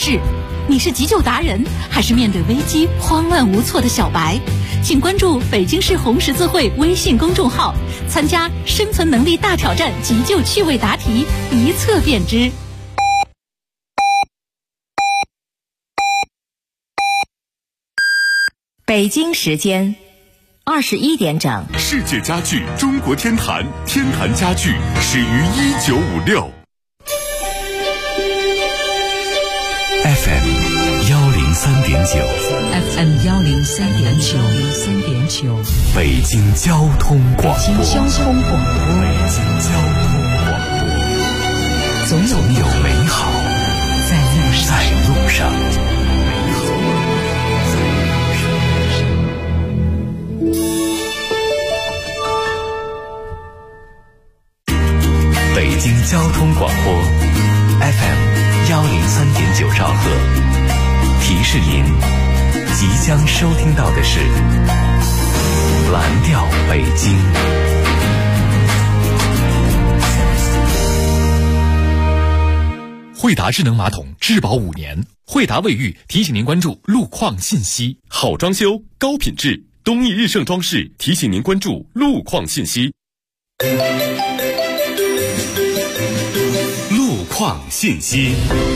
事。你是急救达人，还是面对危机慌乱无措的小白？请关注北京市红十字会微信公众号，参加生存能力大挑战急救趣味答题，一测便知。 北京时间21点整。 世界家具中国天坛，天坛家具始于1956。FM 103.9 FM 103.9 北京交通广播。 总有美好在路上。北京交通广播 FM 103.9兆赫，提示您即将收听到的是蓝调北京。惠达智能马桶质保5年，惠达卫浴提醒您关注路况信息。好装修高品质，东义日盛装饰提醒您关注路况信息。路况信息，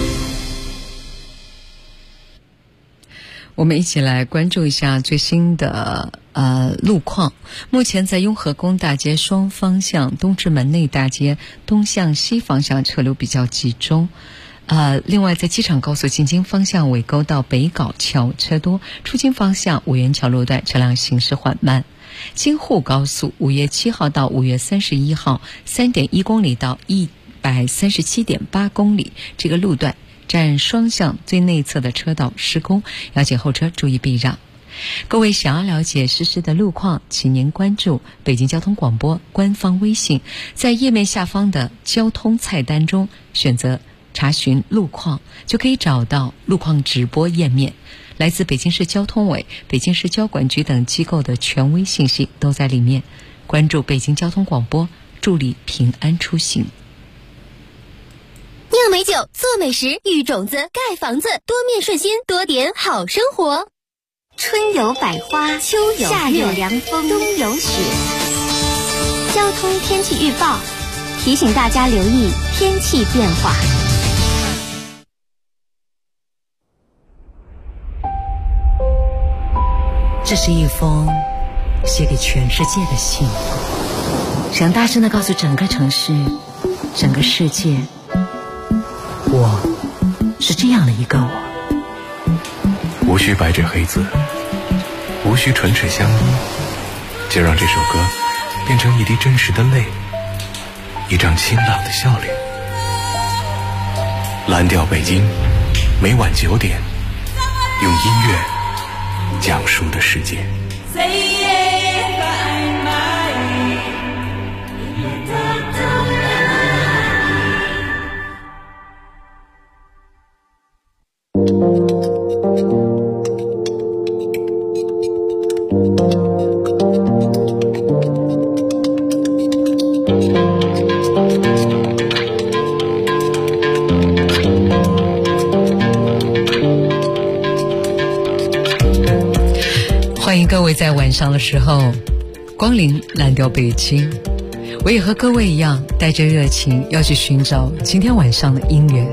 我们一起来关注一下最新的路况。目前在雍和宫大街双方向、东直门内大街东向西方向车流比较集中。另外在机场高速进京方向尾沟到北碏桥车多，出京方向五元桥路段车辆行驶缓慢。京沪高速5月7号到5月31号 3.1 公里到137.8 公里，这个路段占双向最内侧的车道施工，要请后车注意避让。各位想要了解实时的路况，请您关注北京交通广播官方微信，在页面下方的交通菜单中选择查询路况，就可以找到路况直播页面。来自北京市交通委、北京市交管局等机构的权威信息都在里面。关注北京交通广播，助力平安出行。 酿美酒，做美食，育种子，盖房子，多面顺心，多点好生活。春有百花，秋有夏有凉风，冬有雪。交通天气预报提醒大家留意天气变化。 这是一封写给全世界的信，想大声地告诉整个城市、整个世界，我是这样的一个我。 无需白纸黑字，无需唇齿相依，就让这首歌变成一滴真实的泪，一张清朗的笑脸。蓝调北京，每晚9点，用音乐讲述的世界。 欢迎各位在晚上的时候光临蓝调北京。我也和各位一样，带着热情要去寻找今天晚上的音乐。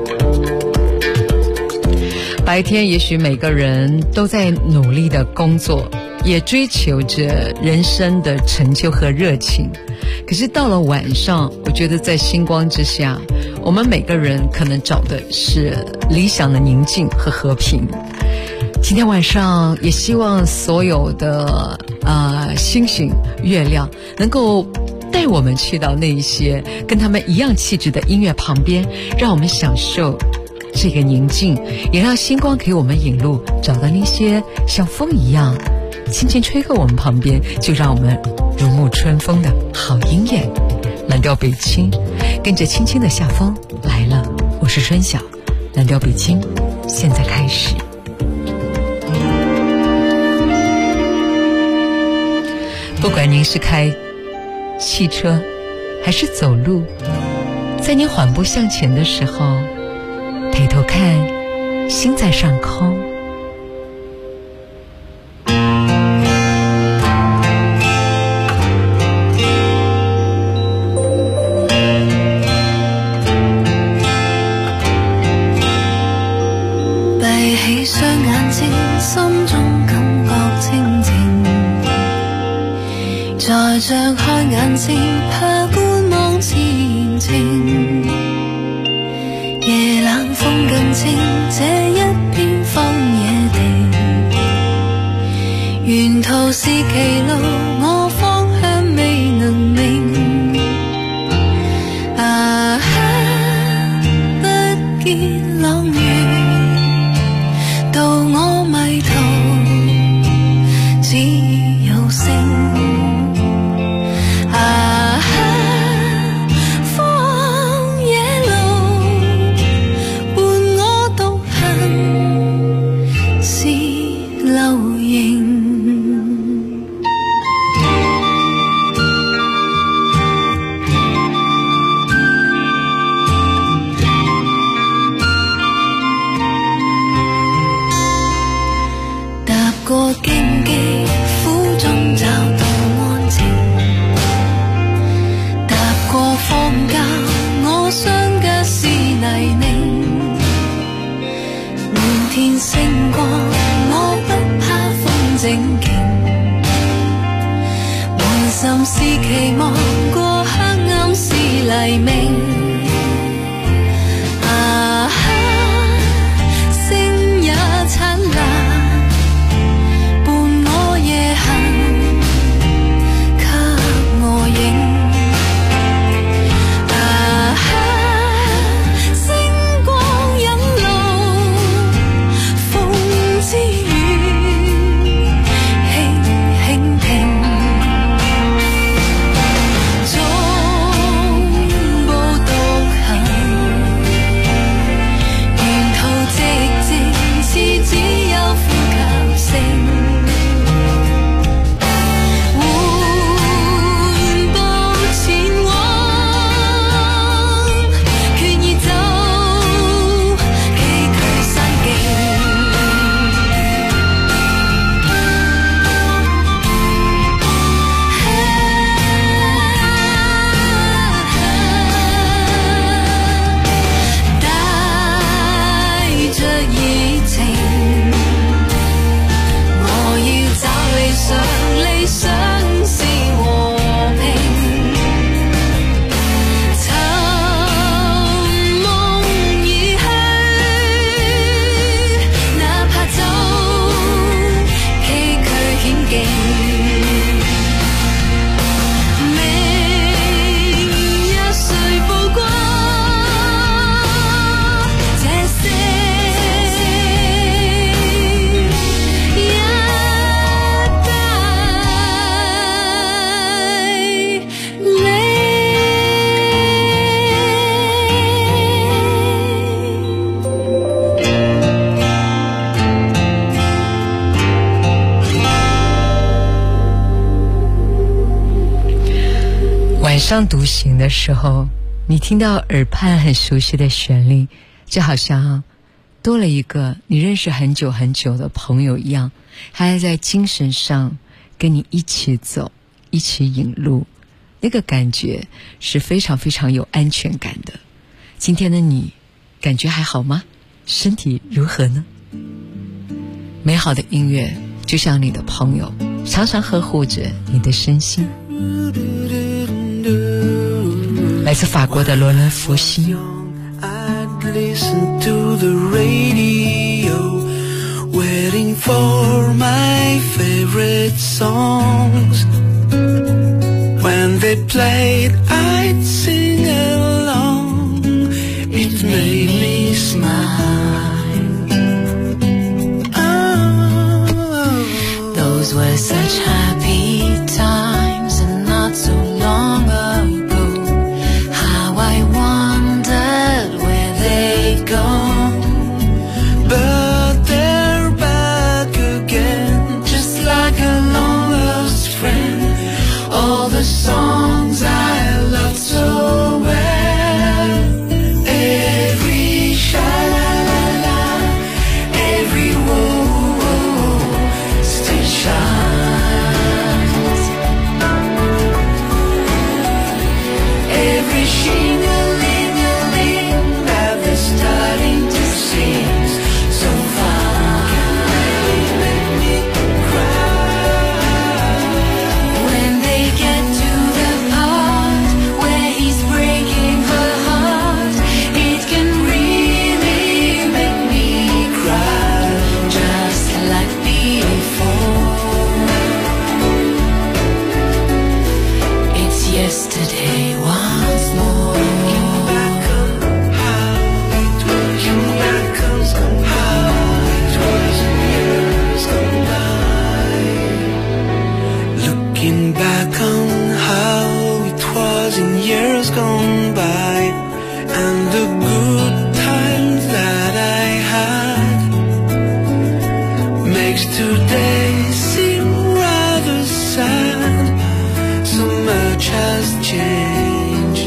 白天也许每个人都在努力的工作，也追求着人生的成就和热情，可是到了晚上，我觉得在星光之下，我们每个人可能找的是理想的宁静和和平。今天晚上也希望所有的星星月亮能够带我们去到那一些跟他们一样气质的音乐旁边，让我们享受这个宁静，也让星光给我们引路，找到那些像风一样轻轻吹过我们旁边，就让我们如沐春风的好音乐。蓝调北京，跟着轻轻的夏风来了，我是春晓。蓝调北京现在开始。不管您是开汽车还是走路，在您缓步向前的时候，抬头看心在上空。 闭起双眼睛，心中感觉清静，再张开眼睛，怕观望前程。夜冷风更清，这一片荒野地，沿途是歧路，我方向未能明。啊哈，不见朗月，到我迷途，只有星。啊哈，荒野路，伴我獨行，是流螢。踏過荊棘，苦中找到安靜。踏過荒郊，我雙腳是泥濘。滿天星光，我不怕風正勁。滿心是期望，過黑暗是黎明。啊哈，星也燦爛，伴我夜行，給我影。啊哈，星光引路，風之雨輕輕停。總步獨行，沿途寂靜，似只有呼吸聲。緩步前往，決意走崎嶇山徑。帶着熱情，我要找理想，理想是和平。尋夢而去，哪怕走崎嶇險徑。明日誰曝光這些一帶你。 晚上独行的时候，你听到耳畔很熟悉的旋律，就好像多了一个你认识很久很久的朋友一样，还在精神上跟你一起走，一起引路，那个感觉是非常非常有安全感的。今天的你感觉还好吗？身体如何呢？美好的音乐就像你的朋友，常常呵护着你的身心。来自法国的罗伦·福西。 I'd listen to the radio, waiting for my favorite songs. When they played, I'd sing along. It made me smile. Oh, Those were such happy times, and not so long ago. How I wondered where they'd gone. but they're back again, Just like a long lost friend. all the songs I loved so Yesterday seemed rather sad. So much has changed.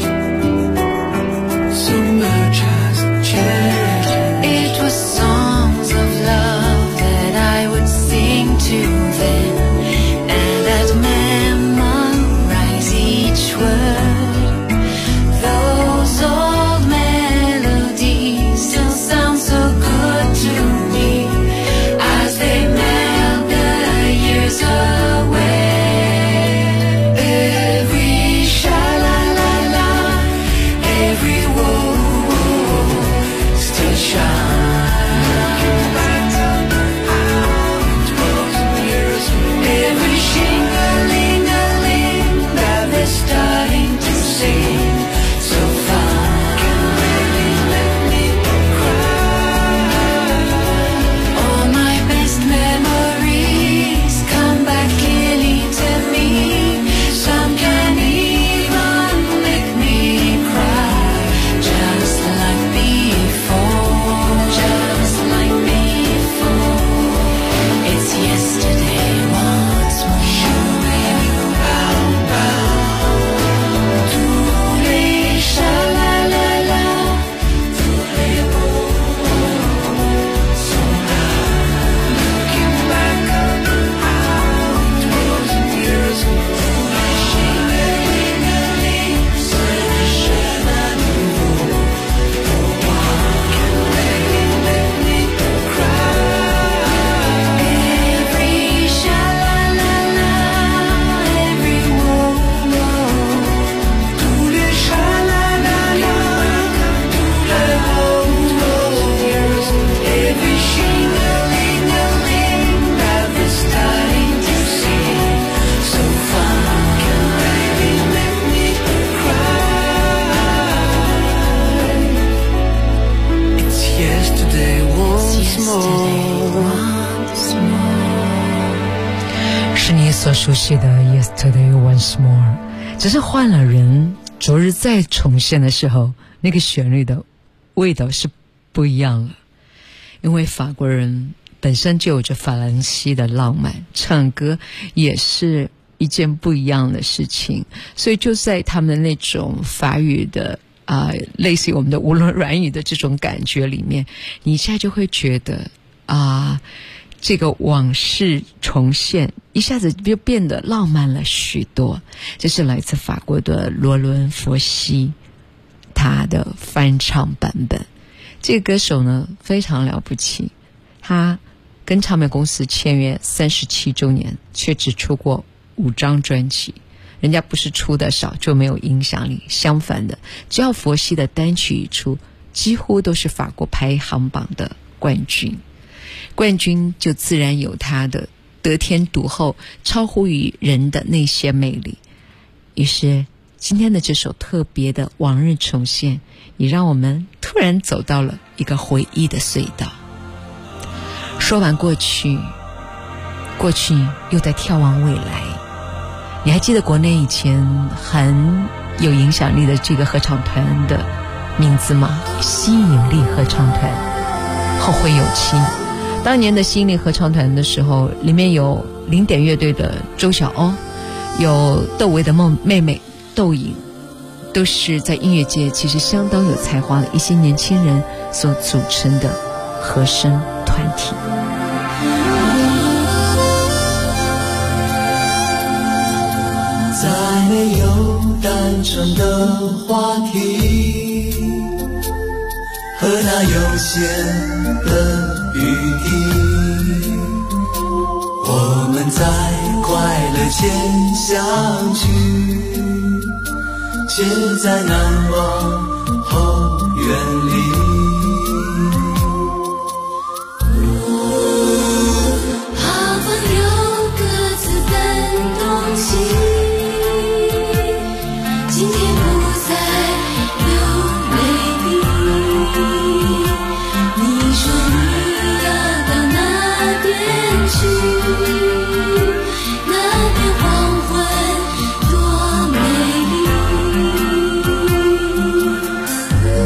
So much has changed. It was songs of love that I would sing to them, and I'd memorize each word. Those old melodies still sound so good to me as they melt the years away. Every sha-la-la-la, every whoa-whoa still shines. Every shing-a-ling-a-ling that they're starting to sing so fine. Let me cry. All my best memories come back clearly to me. Some can even make me cry, just like before, just like before. It's yesterday once more. Tous les sha-la-la-la, tous les mots sont là. Looking back on how it was years ago. Shing-a-ling-a-ling, c'est le chemin nouveau. Oh, let me cry. Every sha-la-la-la, every whoa-whoa. Tous les sha-la-la-la, tous les whoa-whoa. Every shing-a-ling-a-ling that they're starting to sing so fine. Let me cry. It's yesterday once more. 是你所熟悉的 Yesterday Once More， 只是换了人，昨日再重现的时候，那个旋律的味道是不一样了。因为法国人本身就有着法兰西的浪漫，唱歌也是一件不一样的事情，所以就在他们的那种法语的类似于我们的无论软语的这种感觉里面，你一下就会觉得这个往事重现，一下子就变得浪漫了许多。这是来自法国的罗伦·佛西他的翻唱版本。这个歌手呢非常了不起，他跟唱片公司签约37周年，却只出过5张专辑。人家不是出的少就没有影响力，相反的，只要佛西的单曲一出，几乎都是法国排行榜的冠军。冠军就自然有他的得天独厚、超乎于人的那些魅力。于是今天的这首特别的往日重现，也让我们突然走到了一个回忆的隧道。说完过去，过去又在眺望未来。你还记得国内以前很有影响力的这个合唱团的名字吗？吸引力合唱团，后会有期。当年的吸引力合唱团的时候，里面有零点乐队的周晓鸥，有窦唯的妹妹窦颖，都是在音乐界其实相当有才华的一些年轻人所组成的和声团体。 再没有单纯的话题和那悠闲的雨滴，我们在快乐间相聚，却在难忘后远离。 好朋友各自奔东西，今天不再有美丽。你说你要到哪边去？那边黄昏多美丽。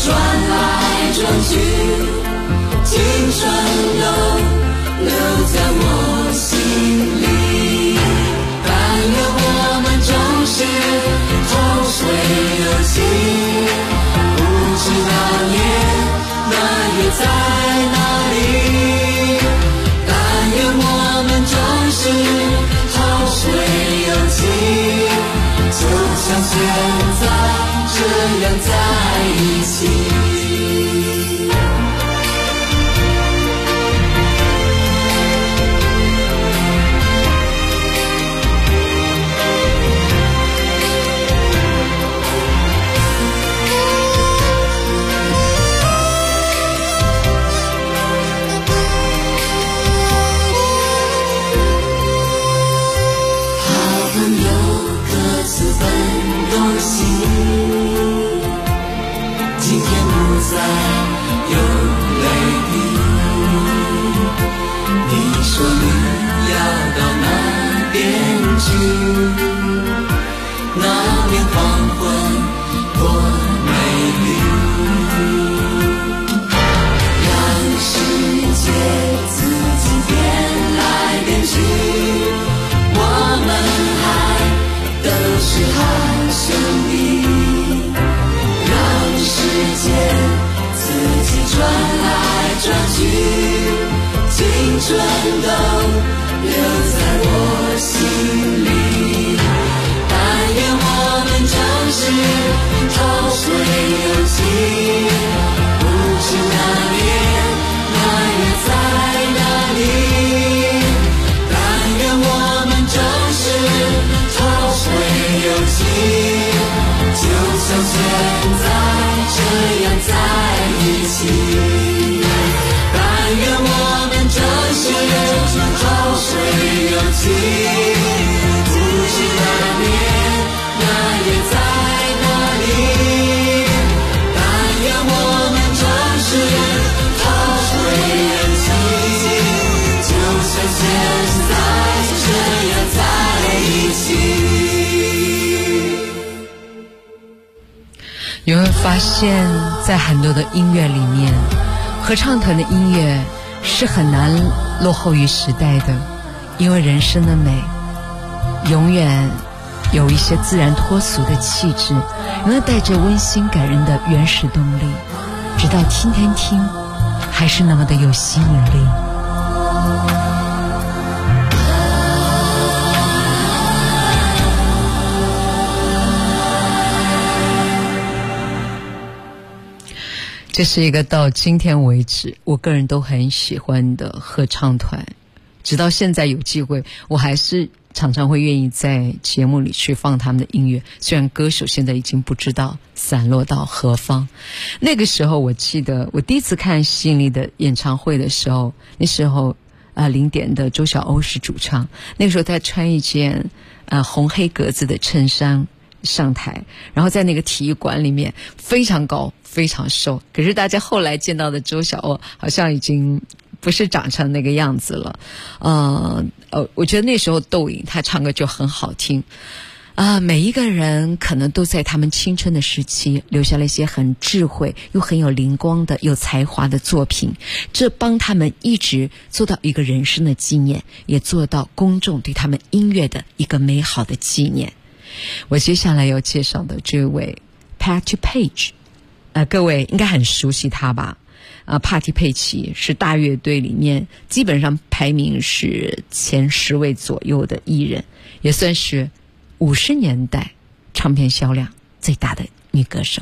转来转去，青春都留在我心里。但愿我们总是同水有情，不知那年那月在哪里。但愿我们总是同水有情，就像现在这样在一起。再有泪滴，你说你要到哪边去？那边黄昏多美丽，让世界自己变来变去，我们还都是好兄弟，让世界转来转去，青春都留在我心里。但愿我们总是同水有情，不知那年那月在哪里。但愿我们总是同水有情，就像现在这样在一起。但愿我们总是同水有情，不知那年那月在哪里。但愿我们总是同水有情，就像现在这样在一起。 你会发现在很多的音乐里面，合唱团的音乐是很难落后于时代的，因为人声的美永远有一些自然脱俗的气质，永远带着温馨感人的原始动力，直到天天听还是那么的有吸引力。这是一个到今天为止我个人都很喜欢的合唱团，直到现在有机会我还是常常会愿意在节目里去放他们的音乐，虽然歌手现在已经不知道散落到何方。那个时候我记得我第一次看吸引力的演唱会的时候，那时候0点的周晓鸥是主唱，那个时候他穿一件红黑格子的衬衫上台，然后在那个体育馆里面非常高非常瘦，可是大家后来见到的周晓鸥好像已经不是长成那个样子了。我觉得那时候窦颖她唱歌就很好听每一个人可能都在他们青春的时期留下了一些很智慧又很有灵光的有才华的作品，这帮他们一直做到一个人生的纪念，也做到公众对他们音乐的一个美好的纪念。我接下来要介绍的这位 Patti Page，各位应该很熟悉他吧？帕蒂佩奇是大乐队里面基本上排名是前10位左右的艺人，也算是50年代唱片销量最大的女歌手。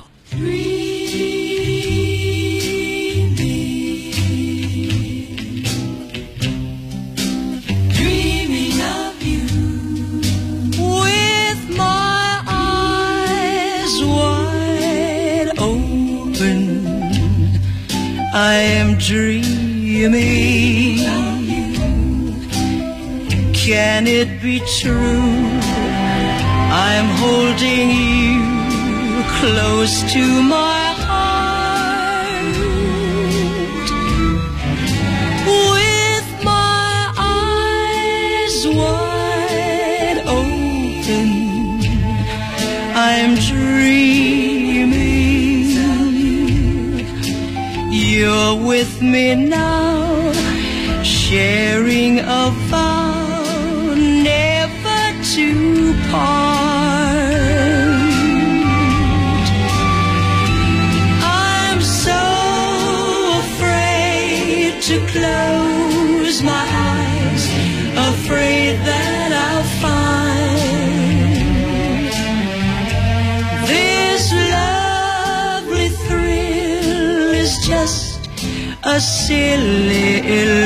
I am dreaming. Can it be true? I'm holding you close to my heart. With my eyes wide open, I'm dreaming. with me now, sharing a vow never to part. I'm so afraid to close my eyes, afraid that I'll find this lovely thrill is just a silly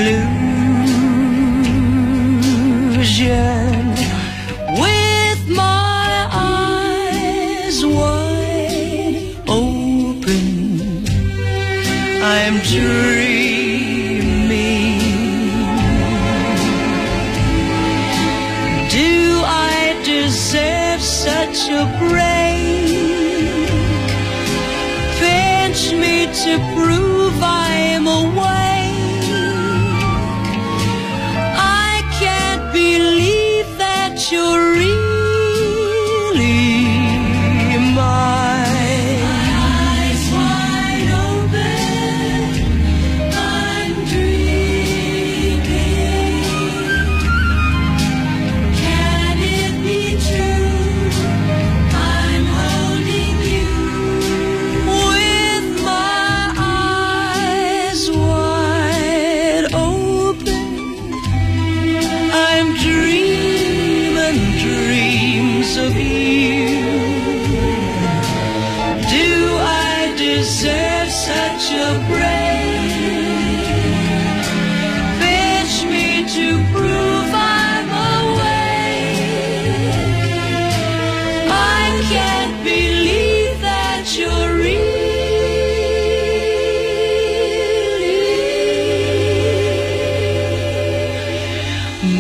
illusion. With my eyes wide open, I'm dreaming. Do I deserve such a break? Pinch me to prove I'm awake. I can't believe that you're really mine. My eyes wide open, I'm dreaming. Can it be true? I'm holding you with my eyes wide open. I'm dreaming dreams of you. Do I deserve such a break? Pinch me to prove I'm awake. I can't believe that you're really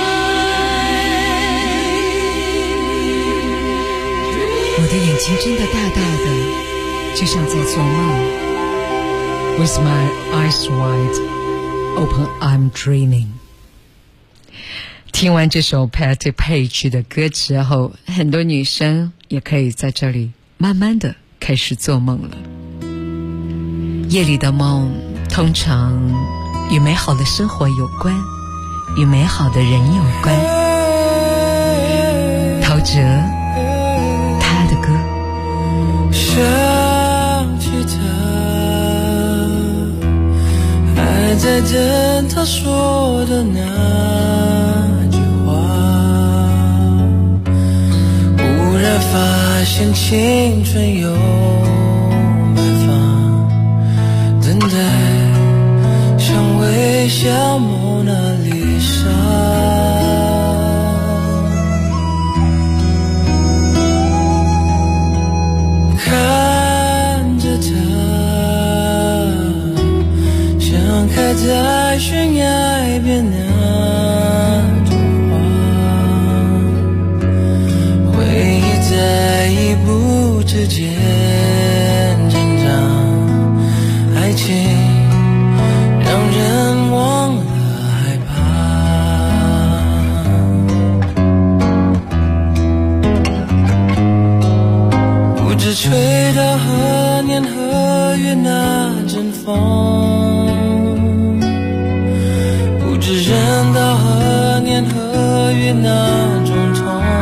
mine. 我的眼睛睁得大大的，就像在做梦。With my eyes wide open, I'm dreaming. 听完这首 Patti Page 的歌之后，很多女生也可以在这里慢慢的开始做梦了。夜里的梦通常与美好的生活有关，与美好的人有关。陶喆他的歌。 想起他，还在等他说的那句话，忽然发现青春有白发，等待像微笑蒙娜丽莎。看着他，像开在悬崖边那朵花，回忆在一步之间挣扎，爱情让人忘了害怕。不知吹到何年何月那阵风，不知忍到何年何月那种痛，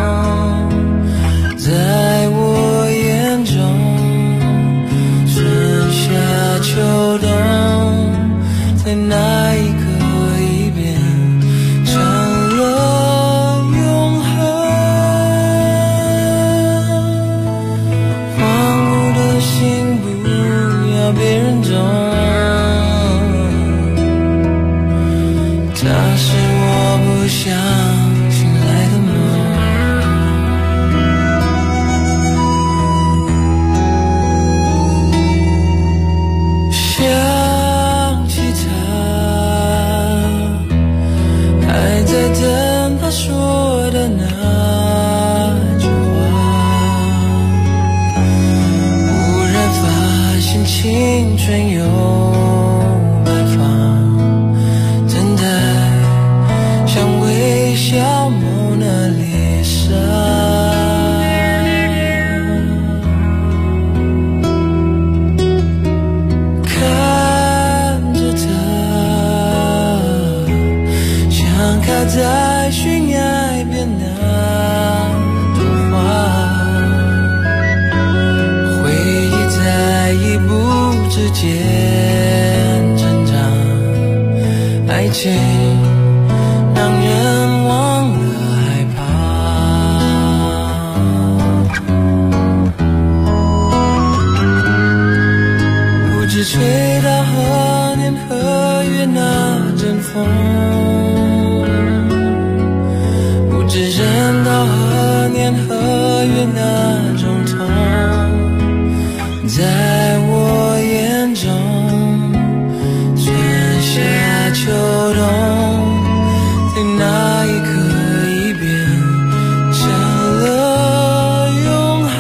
在我眼中春夏秋冬，在那一刻已变成了永恒。荒芜的心不要别人懂，它是我不想醒来的梦。 情让人忘了害怕，不知吹到何年何月那阵风，不知忍到何年何月那种痛，在我眼中春夏秋冬，在那一刻已变成了永恒。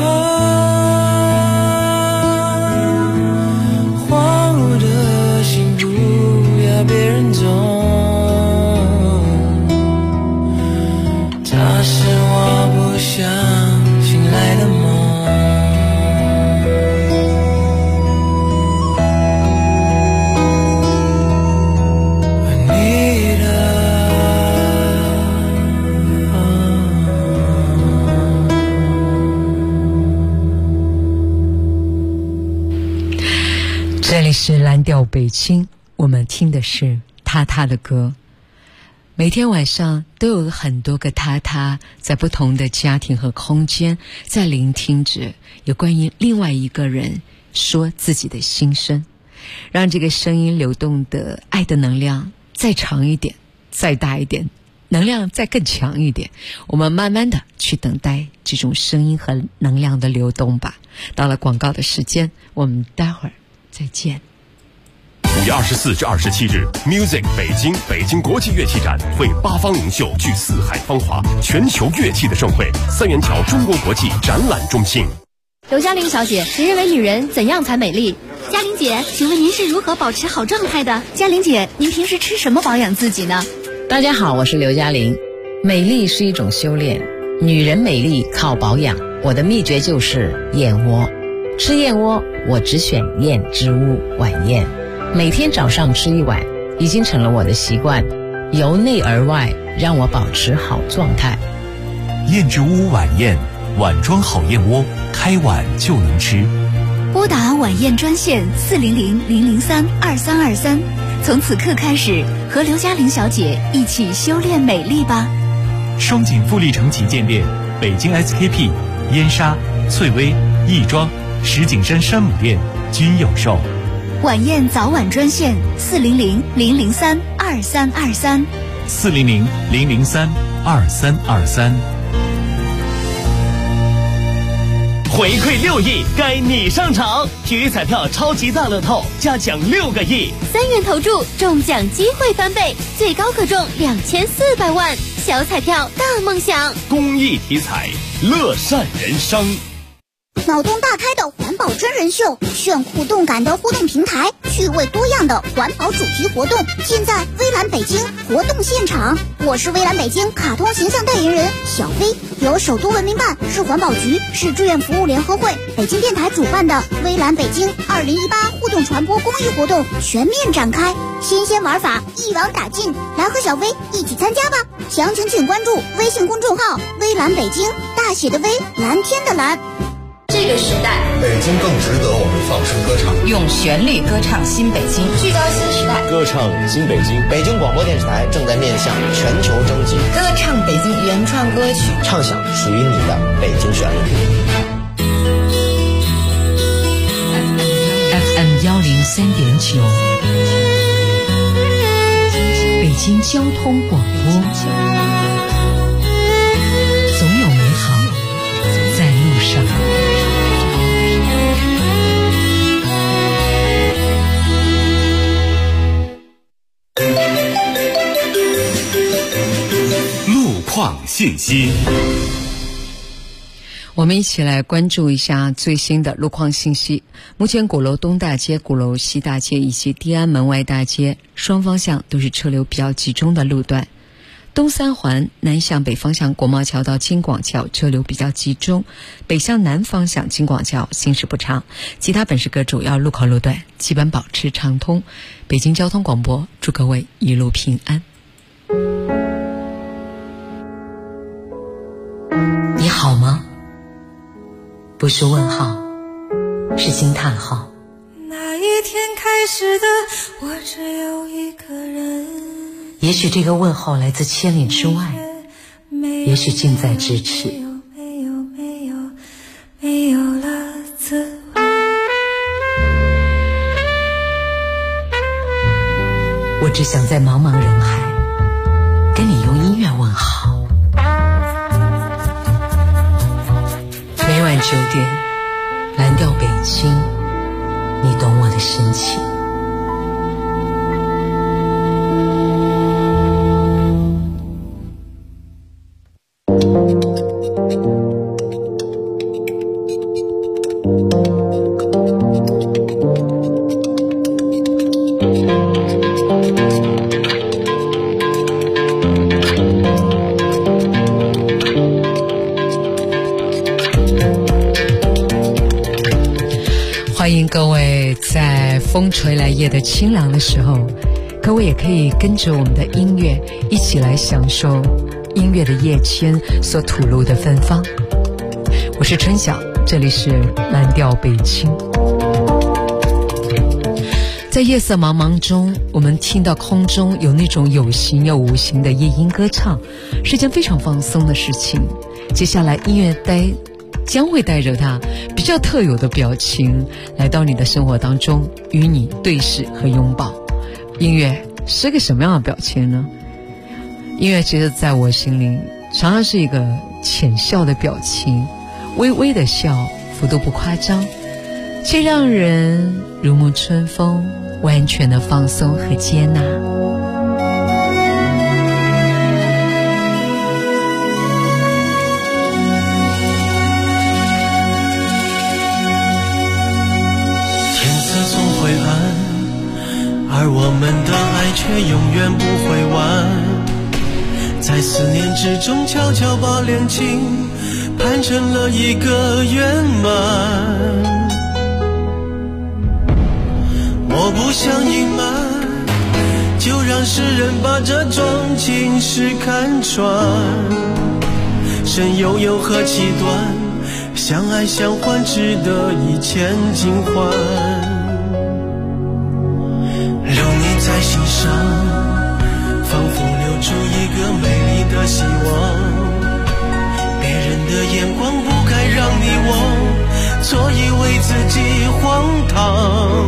荒芜的心不要别人懂，它是我不想醒来的梦。 这里是蓝调北京，我们听的是他的歌。每天晚上都有很多个他在不同的家庭和空间在聆听着有关于另外一个人说自己的心声，让这个声音流动的爱的能量再长一点，再大一点，能量再更强一点。我们慢慢的去等待这种声音和能量的流动吧。到了广告的时间，我们待会儿再见。 5月24至27日 Music 北京国际乐器展会八方名秀聚四海芳华，全球乐器的盛会，三元桥中国国际展览中心。 刘嘉玲小姐，您认为女人怎样才美丽？嘉玲姐，请问您是如何保持好状态的？嘉玲姐，您平时吃什么保养自己呢？ 大家好，我是刘嘉玲。美丽是一种修炼，女人美丽靠保养。我的秘诀就是燕窝。吃燕窝，我只选燕之屋晚宴，每天早上吃一碗，已经成了我的习惯，由内而外让我保持好状态。 燕之屋晚宴，碗装好燕窝，开碗就能吃。 拨打晚宴专线400-003-2323，从此刻开始，和刘嘉玲小姐一起修炼美丽吧。 双井富力城旗舰店、北京 SKP、燕莎、翠微、亦庄、石景山山姆店均有售。 晚宴早晚专线400-003-2323。 400-003-2323。 回馈6亿，该你上场！体育彩票超级大乐透加奖6个亿 ，3元投注中奖机会翻倍，最高可中2400万。小彩票大梦想， 公益体彩，乐善人生。 脑洞大开的环保真人秀，炫酷动感的互动平台，趣味多样的环保主题活动，尽在微蓝北京活动现场。我是微蓝北京卡通形象代言人小飞，由首都文明办、市环保局、市志愿服务联合会、北京电台主办的微蓝北京2018互动传播公益活动全面展开，新鲜玩法一网打尽，来和小飞一起参加吧！详情请关注微信公众号微蓝北京，大写的微，蓝天的蓝。 这个时代， 北京更值得我们放声歌唱， 用旋律歌唱新北京，聚焦新时代， 歌唱新北京。 北京广播电视台正在面向全球征集， 歌唱北京原创歌曲， 唱响属于你的北京旋律。 FM 103.9，北京交通广播，总有美好在路上。 路况信息， 我们一起来关注一下最新的路况信息。目前鼓楼东大街、鼓楼西大街以及地安门外大街双方向都是车流比较集中的路段。东三环南向北方向国贸桥到京广桥车流比较集中，北向南方向京广桥行驶不畅，其他本市各主要路口路段基本保持畅通。北京交通广播祝各位一路平安。 你好吗？不是问号，是惊叹号。 那一天开始的，我只有一个人。 也许这个问候来自千里之外，也许近在咫尺。 没有了滋味。 我只想在茫茫人海跟你用音乐问好。每晚9点，蓝调北京，你懂我的深情。 欢迎各位在风吹来夜的清凉的时候，各位也可以跟着我们的音乐一起来享受音乐的夜间所吐露的芬芳。我是春晓，这里是蓝调北京。在夜色茫茫中，我们听到空中有那种有形又无形的夜莺歌唱，是件非常放松的事情。接下来音乐将会带着它比较特有的表情来到你的生活当中，与你对视和拥抱。音乐是个什么样的表情呢？音乐其实在我心里常常是一个浅笑的表情，微微的笑，幅度不夸张，却让人如沐春风，完全的放松和接纳。 而我们的爱却永远不会完，在思念之中悄悄把恋情盼成了一个圆满。我不想隐瞒，就让世人把这桩情事看穿，生悠悠何其短，相爱相欢值得一千金换。在心上，仿佛留住一个美丽的希望。别人的眼光不该让你我错以为自己荒唐。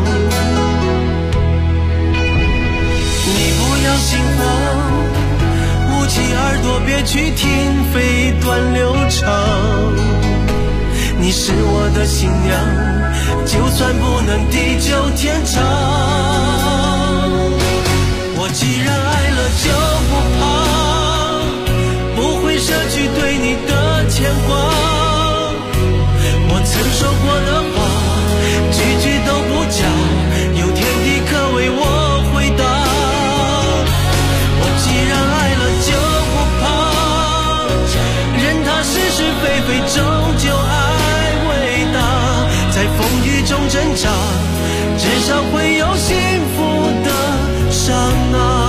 你不要心慌，捂起耳朵别去听飞短流长。你是我的新娘，就算不能地久天长。我既然爱了就不怕，不会舍去对你的牵挂。我曾说过的话，句句都不假，有天地可为我回答。我既然爱了就不怕，任它是是非非，终究爱伟大。在风雨中挣扎，至少会有幸福的刹那。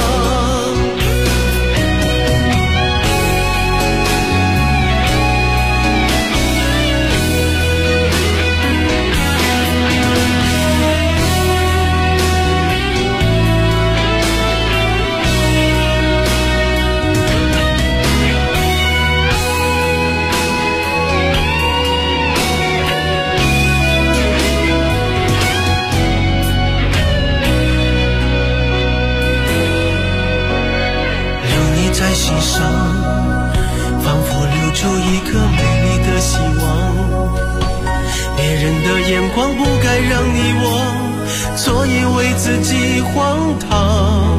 在心上，仿佛留住一颗美丽的希望。别人的眼光不该让你我错以为自己荒唐。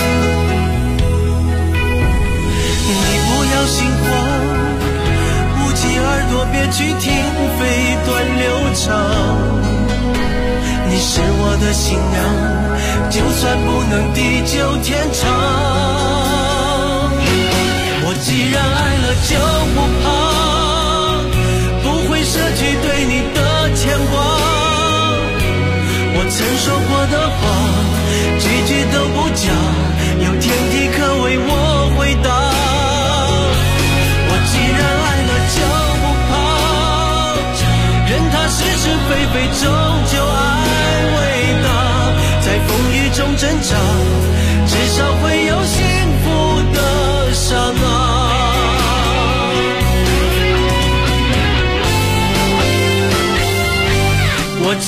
你不要心慌，捂起耳朵别去听飞短流长。你是我的新娘，就算不能地久天长。我既然爱了就不怕，不会舍去对你的牵挂。我曾说过的话，句句都不假，有天地可为我回答。我既然爱了就不怕，任它是是非非，终究爱伟大。在风雨中挣扎，至少会有幸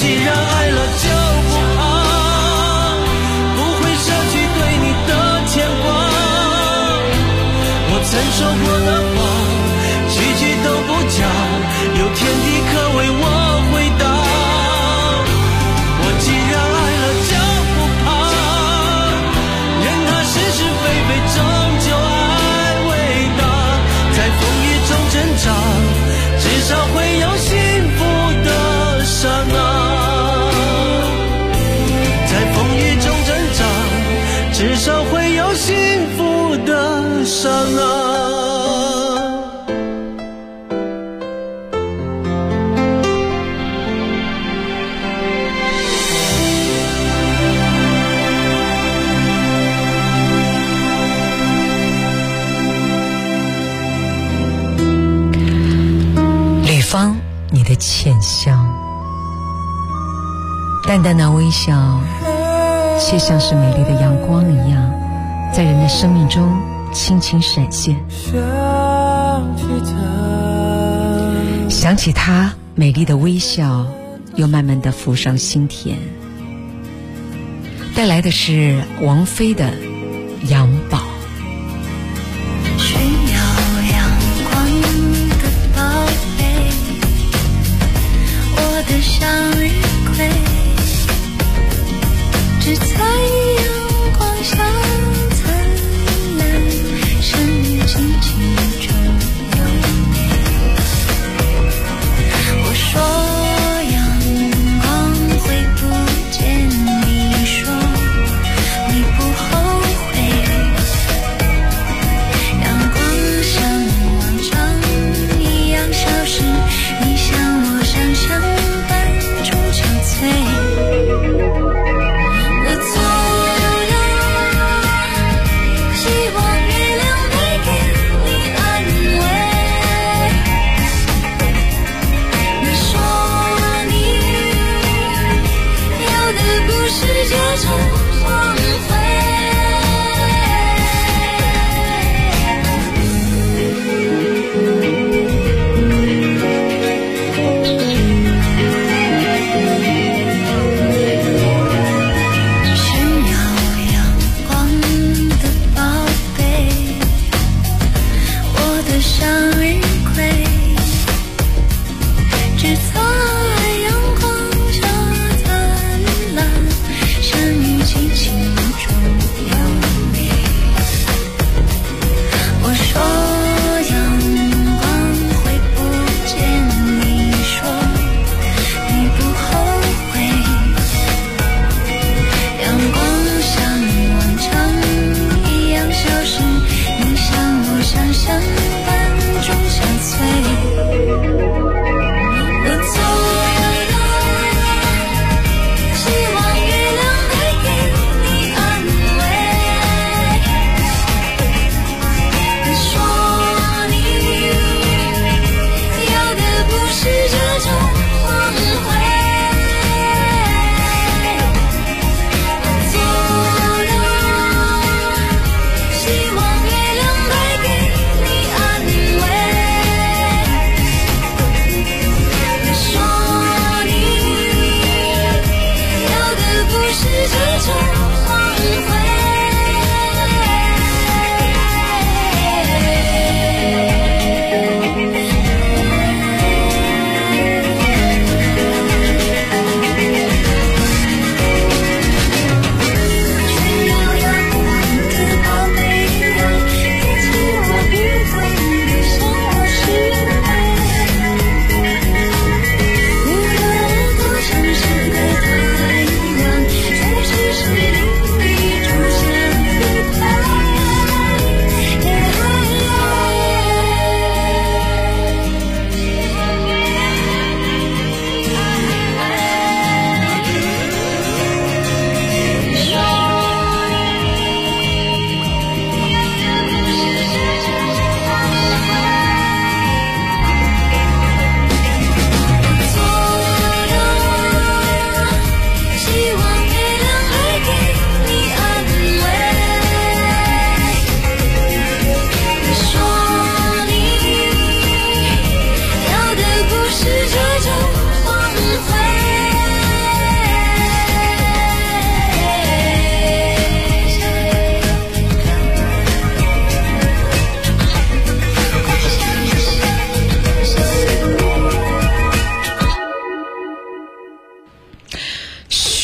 既然爱了就不怕，不会舍去对你的牵挂。我曾说过的话，句句都不假，有天地可为我回答。我既然爱了就不怕，任它是是非非，终究爱伟大。在风雨中挣扎，至少会有幸福的刹那。在风雨中挣扎，至少会有幸福的刹那。 吕方，你的浅香，淡淡的微笑，却像是美丽的阳光一样，在人的生命中轻轻闪现。想起她美丽的微笑，又慢慢地浮上心田。带来的是王菲的《杨宝》。 需要阳光的宝贝，我的向日葵，只在阳光下灿烂，生命静静中有美。我说阳光会不见你说你不后悔，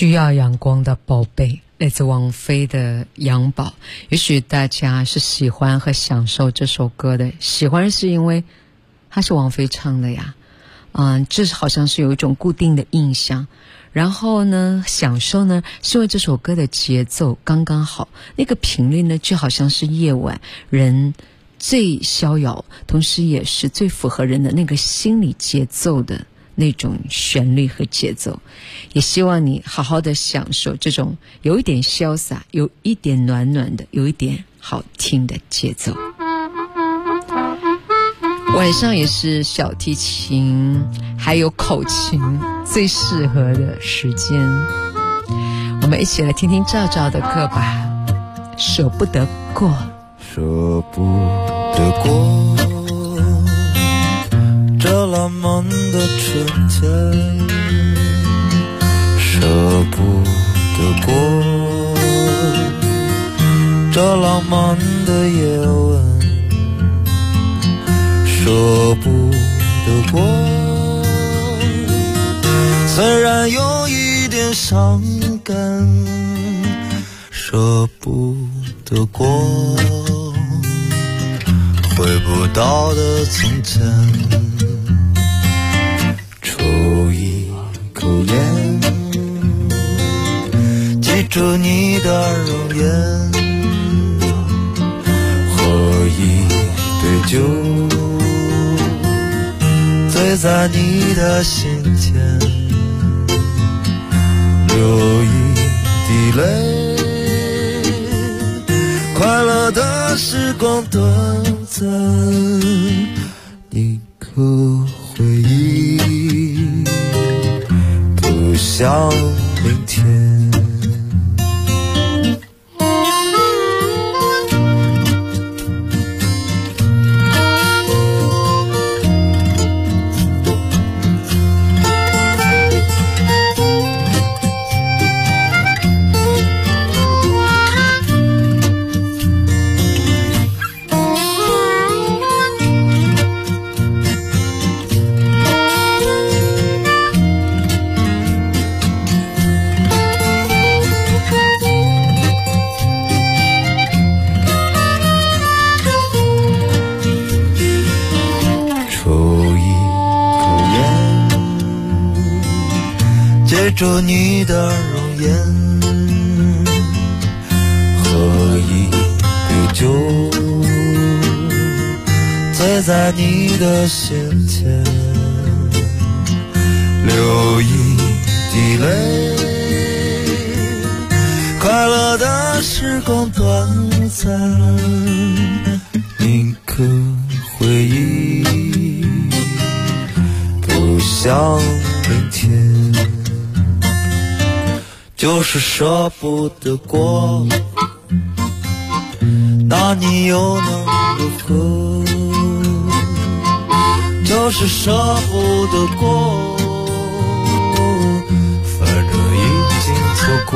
需要阳光的宝贝，来自王菲的《阳宝》。也许大家是喜欢和享受这首歌的，喜欢是因为它是王菲唱的呀，这好像是有一种固定的印象。然后呢，享受呢，是因为这首歌的节奏刚刚好，那个频率呢，就好像是夜晚人最逍遥，同时也是最符合人的那个心理节奏的那种旋律和节奏。也希望你好好的享受这种有一点潇洒，有一点暖暖的，有一点好听的节奏。晚上也是小提琴还有口琴最适合的时间，我们一起来听听赵赵的歌吧，舍不得过。 舍不得过这浪漫的春天，舍不得过这浪漫的夜晚，舍不得过虽然有一点伤感，舍不得过回不到的从前。抽一口烟，记住你的容颜，喝一杯酒，醉在你的心间，流一滴泪，快乐的时光短暂，你可回忆不像明天。记住你的容颜，喝一杯酒，醉在你的心间，流一滴泪，快乐的时光短暂，宁可回忆不像明天。就是舍不得过，那你又能如何？就是舍不得过，反正已经错过。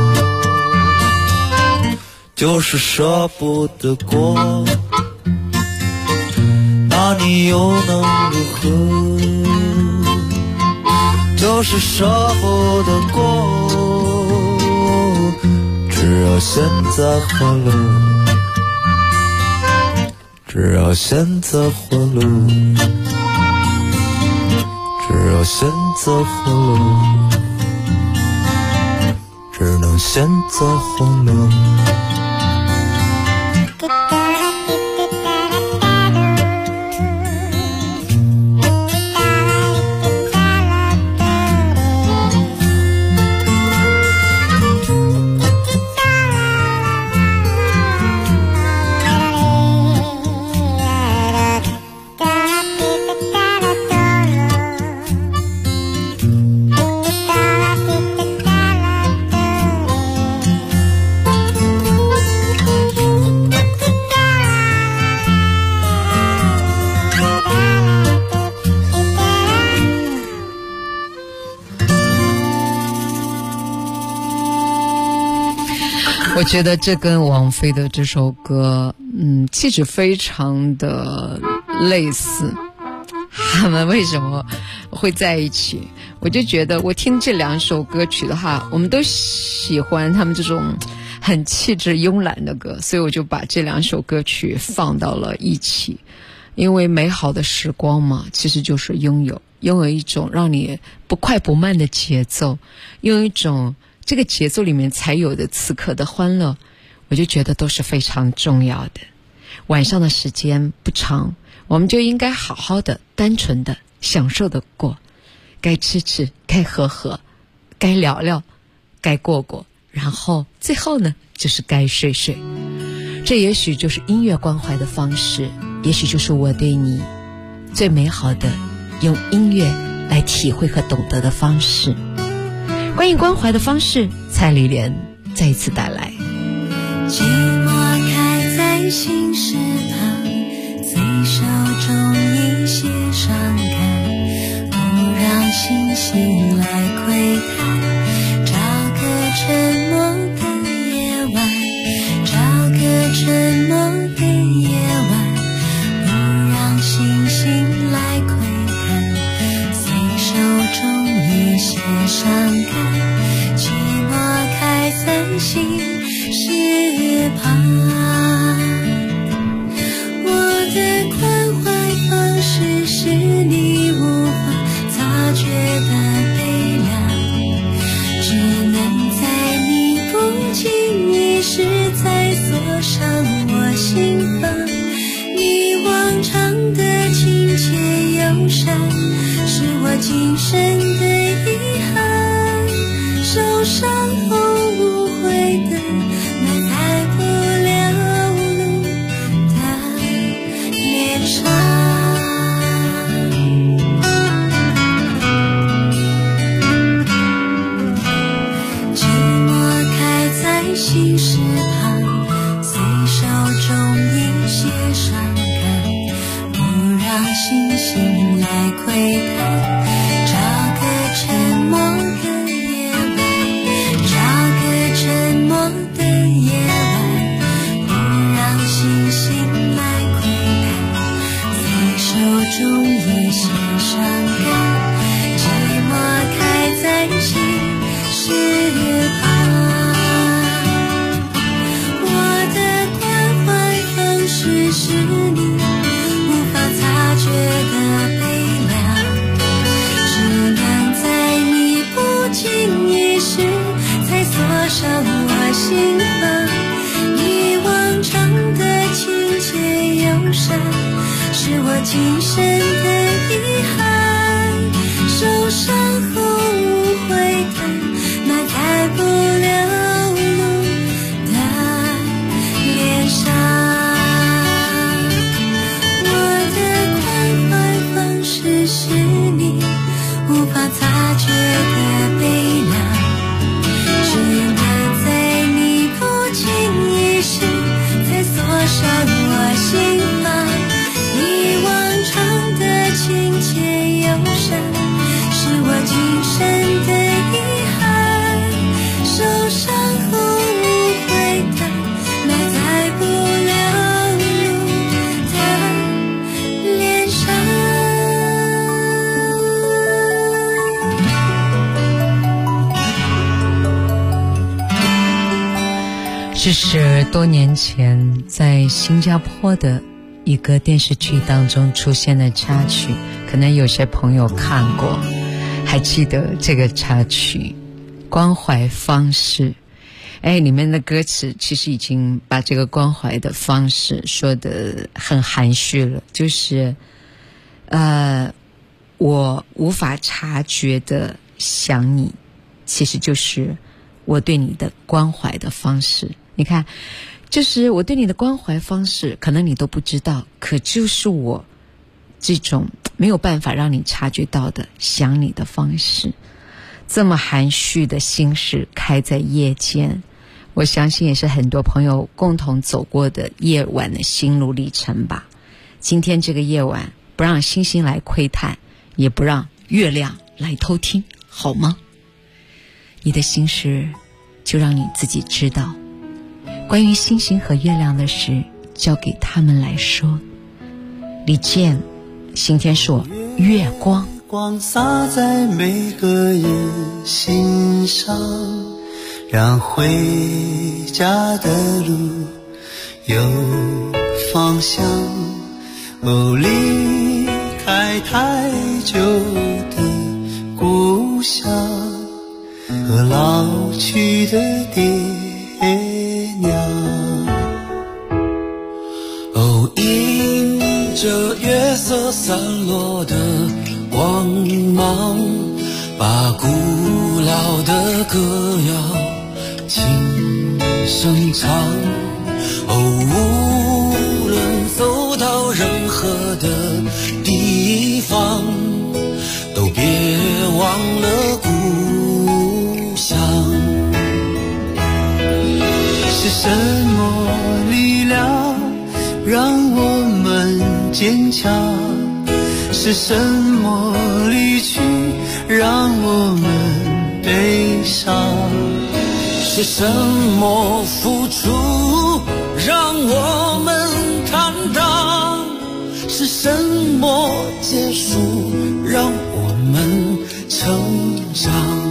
就是舍不得过，那你又能如何？就是舍不得过，只要现在欢乐，只要现在欢乐，只要现在欢乐，只能现在欢乐。 我觉得这跟王菲的这首歌气质非常的类似， 他们为什么会在一起。我就觉得我听这2首歌曲的话，我们都喜欢他们这种很气质慵懒的歌，所以我就把这2首歌曲放到了一起。因为美好的时光嘛，其实就是拥有一种让你不快不慢的节奏，用一种这个节奏里面才有的此刻的欢乐，我就觉得都是非常重要的。晚上的时间不长，我们就应该好好的单纯的享受的过，该吃吃，该喝喝，该聊聊，该过过，然后最后呢就是该睡睡。这也许就是音乐关怀的方式，也许就是我对你最美好的用音乐来体会和懂得的方式。关于关怀的方式，蔡丽莲再一次带来。 寂寞开在心事旁，随手中一些伤感，不让星星来窥探，找个沉默的夜晚，找个沉默的夜晚，不让星星来窥探，随手中一些伤感，寂寞开在心事旁。我的关怀方式是你无法察觉的悲凉，只能在你不经意时才锁上我心房。你往常的亲切友善，是我今生的遗憾，受伤后无悔的埋在不了路的脸上。寂寞开在心事旁，随手中一些伤感，不让星星来窥探，找个沉默的夜晚，找个沉默的夜晚，不让星星来窥探，随手中一些伤感，寂寞开在心事旁。我的关怀方式是你无法察觉的悲凉，只能在你不经意时才锁上我心房。你往常的亲切友善，是我今生的遗憾，受伤后无悔的埋在不了路的脸上。我的关怀方式是你无法察觉的悲凉，只能在你不经意时才锁上我心房。你往常的亲切友善，是我今生的遗憾，受伤后无悔的埋在不了路的脸上。 这是多年前在新加坡的一个电视剧当中出现的插曲，可能有些朋友看过，还记得这个插曲关怀方式。里面的歌词其实已经把这个关怀的方式说得很含蓄了，就是我无法察觉的想你，其实就是我对你的关怀的方式。你看，就是我对你的关怀方式可能你都不知道，可就是我这种没有办法让你察觉到的想你的方式。这么含蓄的心事开在夜间，我相信也是很多朋友共同走过的夜晚的心路历程吧。今天这个夜晚，不让星星来窥探，也不让月亮来偷听，好吗？你的心事就让你自己知道，关于星星和月亮的事交给他们来说。李健，今天是我月光。 光洒在每个人心上，让回家的路有方向。哦，离开太久的故乡和老去的爹娘。哦，迎着月色散落的光芒，把古老的歌谣轻声唱。哦，无论走到任何的地方，都别忘了故乡。是什么力量让我们坚强？是什么离去让我们悲伤？是什么付出让我们坦荡？是什么结束让我们成长？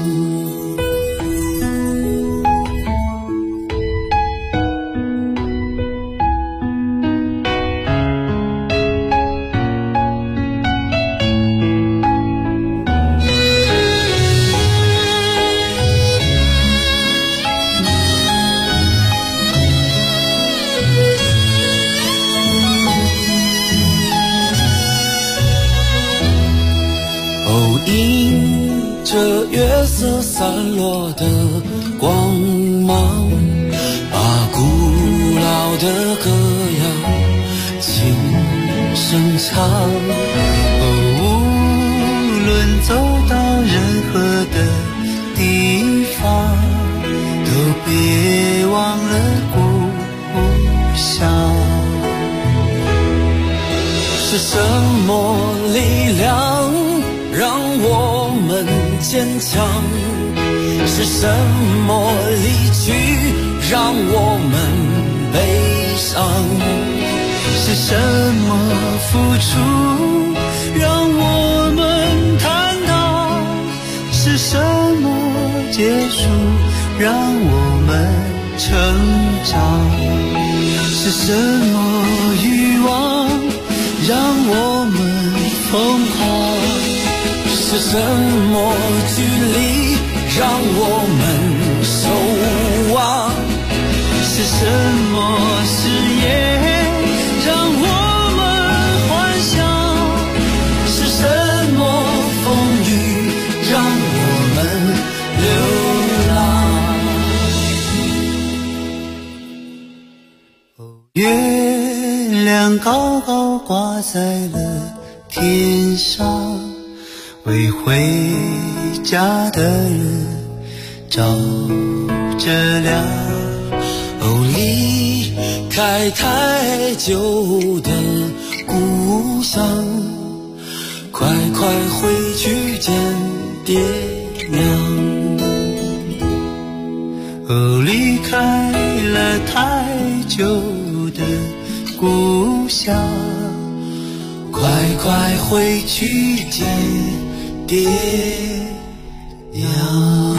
迎着月色散落的光芒，把古老的歌谣轻声唱。无论走到任何的地方，都别忘了故乡。是什么力量让我们坚强？是什么离去让我们悲伤？是什么付出让我们坦荡？是什么结束让我们成长？是什么欲望让我们疯狂？是什么距离让我们守望？是什么誓言让我们幻想？是什么风雨让我们流浪？月亮高高挂在了天上，为回家的人照着亮。哦，离开太久的故乡，快快回去见爹娘。哦，离开了太久的故乡，快快回去见爹娘。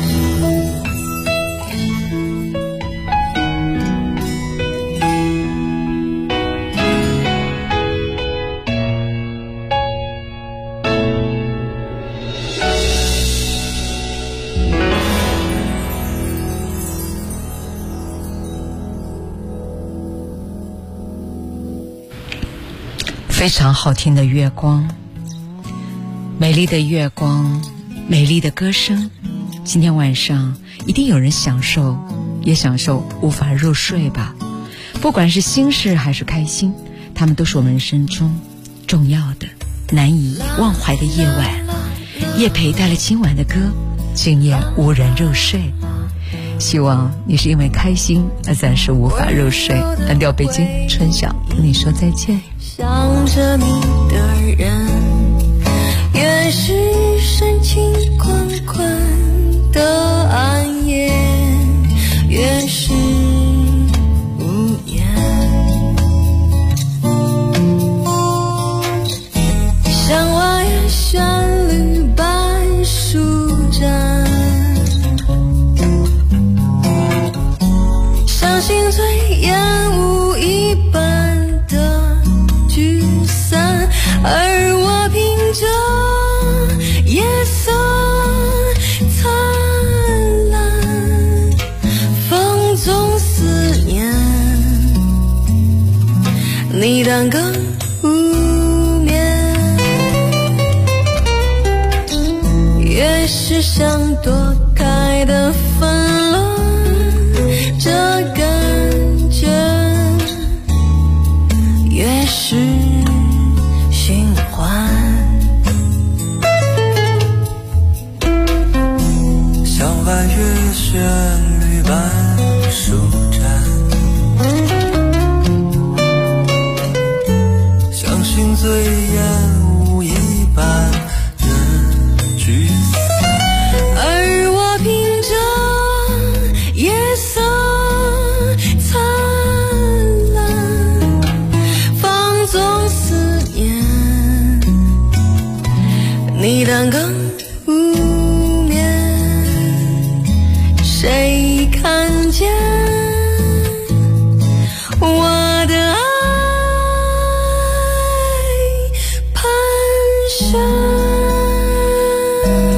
非常好听的月光，美丽的月光，美丽的歌声。今天晚上一定有人享受，也享受无法入睡吧。不管是心事还是开心，他们都是我们人生中重要的、难以忘怀的夜晚。叶培带了今晚的歌，今夜无人入睡。希望你是因为开心而暂时无法入睡。蓝调北京，春晓跟你说再见。 想着你的人，越是深情款款的暗夜，越是无言。想我也越是想躲开的分了，这感觉越是循环。 像翻越旋律般舒展，像寻醉烟雾一般的聚散， 而我凭着夜色灿烂，放纵思念，你胆更无眠，谁看见我的爱蹒跚？